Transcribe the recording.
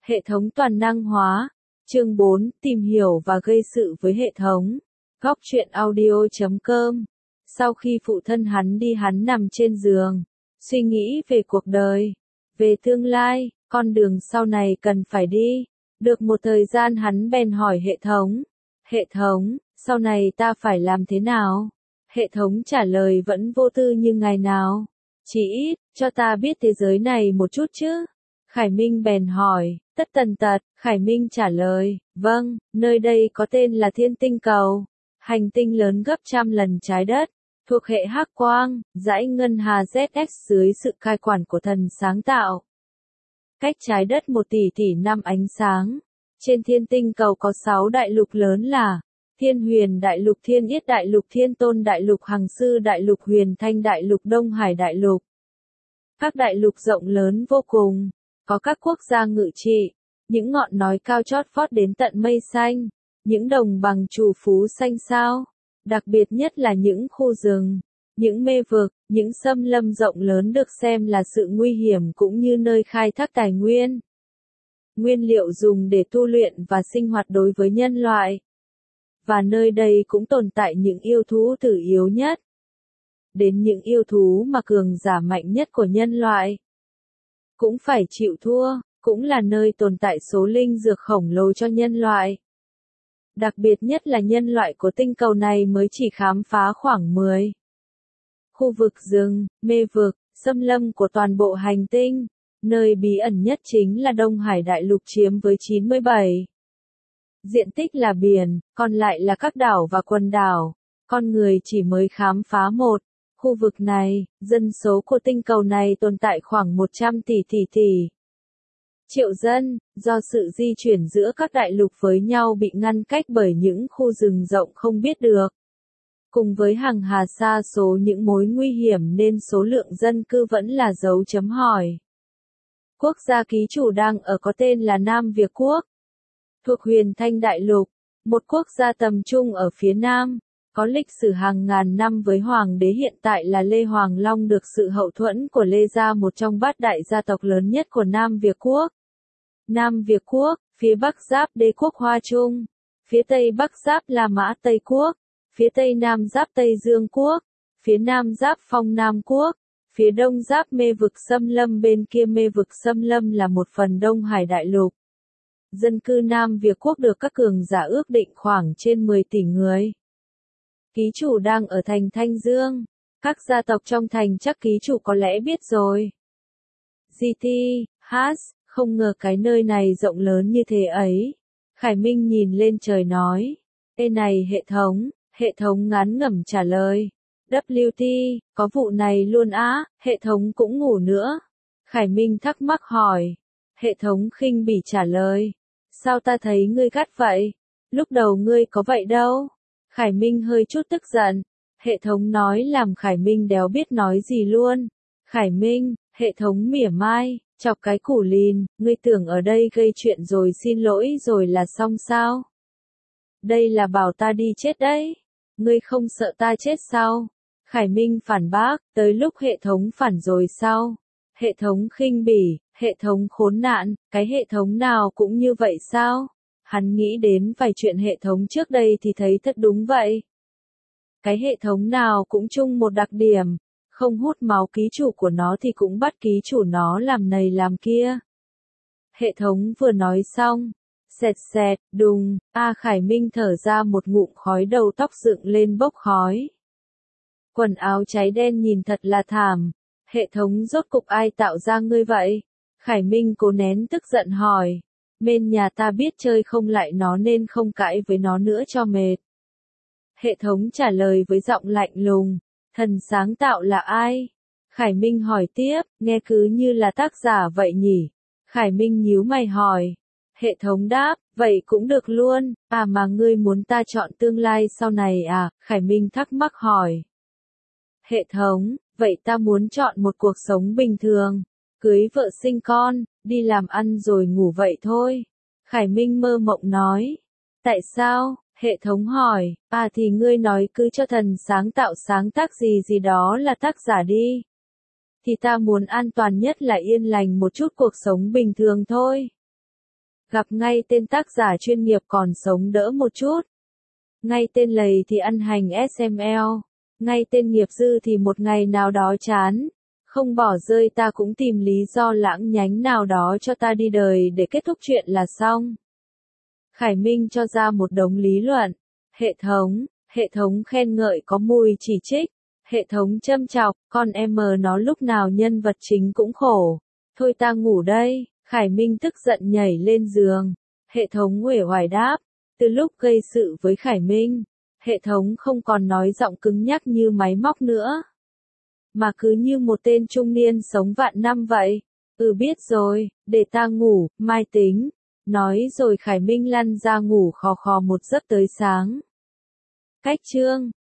Hệ thống toàn năng hóa. Chương 4, tìm hiểu và gây sự với hệ thống. Góc truyện audio.com. Sau khi phụ thân hắn đi, hắn nằm trên giường, suy nghĩ về cuộc đời, về tương lai, con đường sau này cần phải đi. Được một thời gian hắn bèn hỏi hệ thống, sau này ta phải làm thế nào? Hệ thống trả lời vẫn vô tư như ngày nào. Chỉ ít, cho ta biết thế giới này một chút chứ. Khải Minh bèn hỏi, tất tần tật. Khải Minh trả lời, vâng, nơi đây có tên là Thiên Tinh Cầu. Hành tinh lớn gấp trăm lần trái đất, thuộc hệ Hắc Quang, dãy ngân hà ZX dưới sự cai quản của thần sáng tạo. Cách trái đất 1 tỷ năm ánh sáng. Trên Thiên Tinh Cầu có 6 đại lục lớn là Thiên Huyền Đại Lục, Thiên Yết Đại Lục, Thiên Tôn Đại Lục, Hằng Sư Đại Lục, Huyền Thanh Đại Lục, Đông Hải Đại Lục. Các đại lục rộng lớn vô cùng, có các quốc gia ngự trị, những ngọn núi cao chót vót đến tận mây xanh, những đồng bằng trù phú xanh xao, đặc biệt nhất là những khu rừng, những mê vực, những xâm lâm rộng lớn được xem là sự nguy hiểm cũng như nơi khai thác tài nguyên, nguyên liệu dùng để tu luyện và sinh hoạt đối với nhân loại. Và nơi đây cũng tồn tại những yêu thú tử yếu nhất, đến những yêu thú mà cường giả mạnh nhất của nhân loại cũng phải chịu thua, cũng là nơi tồn tại số linh dược khổng lồ cho nhân loại. Đặc biệt nhất là nhân loại của tinh cầu này mới chỉ khám phá khoảng 10 khu vực rừng, mê vực, xâm lâm của toàn bộ hành tinh. Nơi bí ẩn nhất chính là Đông Hải Đại Lục chiếm với 97 diện tích là biển, còn lại là các đảo và quần đảo. Con người chỉ mới khám phá một khu vực này, dân số của tinh cầu này tồn tại khoảng 100 tỷ triệu dân, do sự di chuyển giữa các đại lục với nhau bị ngăn cách bởi những khu rừng rộng không biết được. Cùng với hàng hà sa số những mối nguy hiểm nên số lượng dân cư vẫn là dấu chấm hỏi. Quốc gia ký chủ đang ở có tên là Nam Việt Quốc, thuộc Huyền Thanh Đại Lục, một quốc gia tầm trung ở phía Nam, có lịch sử hàng ngàn năm với hoàng đế hiện tại là Lê Hoàng Long, được sự hậu thuẫn của Lê gia, một trong bát đại gia tộc lớn nhất của Nam Việt Quốc. Nam Việt Quốc, phía bắc giáp Đế quốc Hoa Trung, phía tây bắc giáp La Mã Tây Quốc, phía tây nam giáp Tây Dương Quốc, phía nam giáp Phong Nam Quốc, phía đông giáp mê vực xâm lâm, bên kia mê vực xâm lâm là một phần Đông Hải Đại Lục. Dân cư Nam Việt Quốc được các cường giả ước định khoảng trên 10 tỷ người. Ký chủ đang ở thành Thanh Dương. Các gia tộc trong thành chắc ký chủ có lẽ biết rồi. GT, Has, không ngờ cái nơi này rộng lớn như thế ấy. Khải Minh nhìn lên trời nói. Ê này hệ thống ngán ngẩm trả lời. WT, có vụ này luôn á, hệ thống cũng ngủ nữa. Khải Minh thắc mắc hỏi. Hệ thống khinh bỉ trả lời. Sao ta thấy ngươi gắt vậy? Lúc đầu ngươi có vậy đâu. Khải Minh hơi chút tức giận. Hệ thống nói làm Khải Minh đéo biết nói gì luôn. Khải Minh, hệ thống mỉa mai, chọc cái củ lìn, ngươi tưởng ở đây gây chuyện rồi xin lỗi rồi là xong sao? Đây là bảo ta đi chết đấy. Ngươi không sợ ta chết sao? Khải Minh phản bác, tới lúc hệ thống phản rồi sao? Hệ thống khinh bỉ, hệ thống khốn nạn, cái hệ thống nào cũng như vậy sao? Hắn nghĩ đến vài chuyện hệ thống trước đây thì thấy thật đúng vậy. Cái hệ thống nào cũng chung một đặc điểm, không hút máu ký chủ của nó thì cũng bắt ký chủ nó làm này làm kia. Hệ thống vừa nói xong, xẹt xẹt, đùng, Khải Minh thở ra một ngụm khói, đầu tóc dựng lên bốc khói. Quần áo cháy đen nhìn thật là thảm. Hệ thống rốt cục ai tạo ra ngươi vậy? Khải Minh cố nén tức giận hỏi. Bên nhà ta biết chơi không lại nó nên không cãi với nó nữa cho mệt. Hệ thống trả lời với giọng lạnh lùng. Thần sáng tạo là ai? Khải Minh hỏi tiếp, nghe cứ như là tác giả vậy nhỉ? Khải Minh nhíu mày hỏi. Hệ thống đáp, vậy cũng được luôn, mà ngươi muốn ta chọn tương lai sau này à? Khải Minh thắc mắc hỏi. Hệ thống, vậy ta muốn chọn một cuộc sống bình thường, cưới vợ sinh con, đi làm ăn rồi ngủ vậy thôi. Khải Minh mơ mộng nói. Tại sao? Hệ thống hỏi. Thì ngươi nói cứ cho thần sáng tạo sáng tác gì gì đó là tác giả đi. Thì ta muốn an toàn nhất là yên lành một chút, cuộc sống bình thường thôi. Gặp ngay tên tác giả chuyên nghiệp còn sống đỡ một chút. Ngay tên lầy thì ăn hành SML. Ngay tên nghiệp dư thì một ngày nào đó chán. Không bỏ rơi ta cũng tìm lý do lãng nhánh nào đó cho ta đi đời để kết thúc chuyện là xong. Khải Minh cho ra một đống lý luận. Hệ thống khen ngợi có mùi chỉ trích. Hệ thống châm chọc, con em nó lúc nào nhân vật chính cũng khổ. Thôi ta ngủ đây, Khải Minh tức giận nhảy lên giường. Hệ thống uể oải đáp. Từ lúc gây sự với Khải Minh, hệ thống không còn nói giọng cứng nhắc như máy móc nữa. Mà cứ như một tên trung niên sống vạn năm vậy. Biết rồi, để ta ngủ, mai tính. Nói rồi Khải Minh lăn ra ngủ khò khò một giấc tới sáng. Cách chương